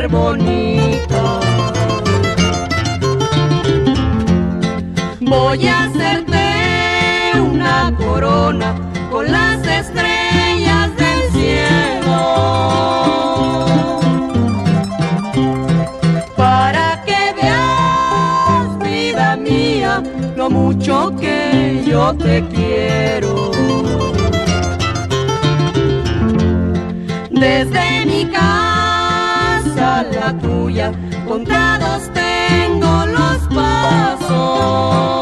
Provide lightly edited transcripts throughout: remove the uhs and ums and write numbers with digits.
mujer bonita. Voy a hacerte una corona con las estrellas del cielo, para que veas, vida mía, lo mucho que yo te quiero. Desde mi casa a la tuya, contados tengo los pasos.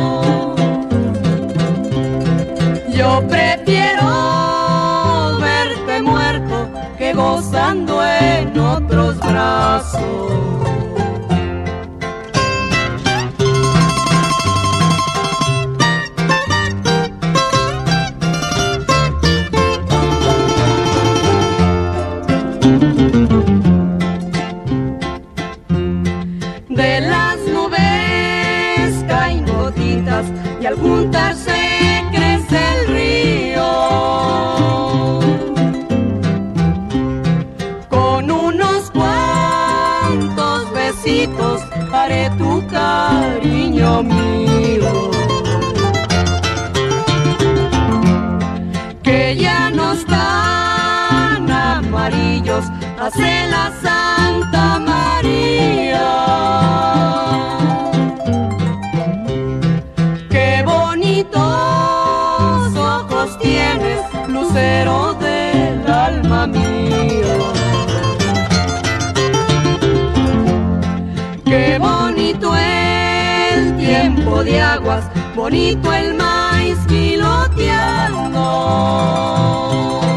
Yo prefiero verte muerto que gozando en otros brazos. De las nubes caen gotitas y al juntarse crece el río. Con unos cuantos besitos haré tu cariño mío. Que ya no están amarillos, hace la Santa María. Qué bonitos ojos tienes, lucero del alma mía. Qué bonito el tiempo de aguas, bonito el maíz piloteando.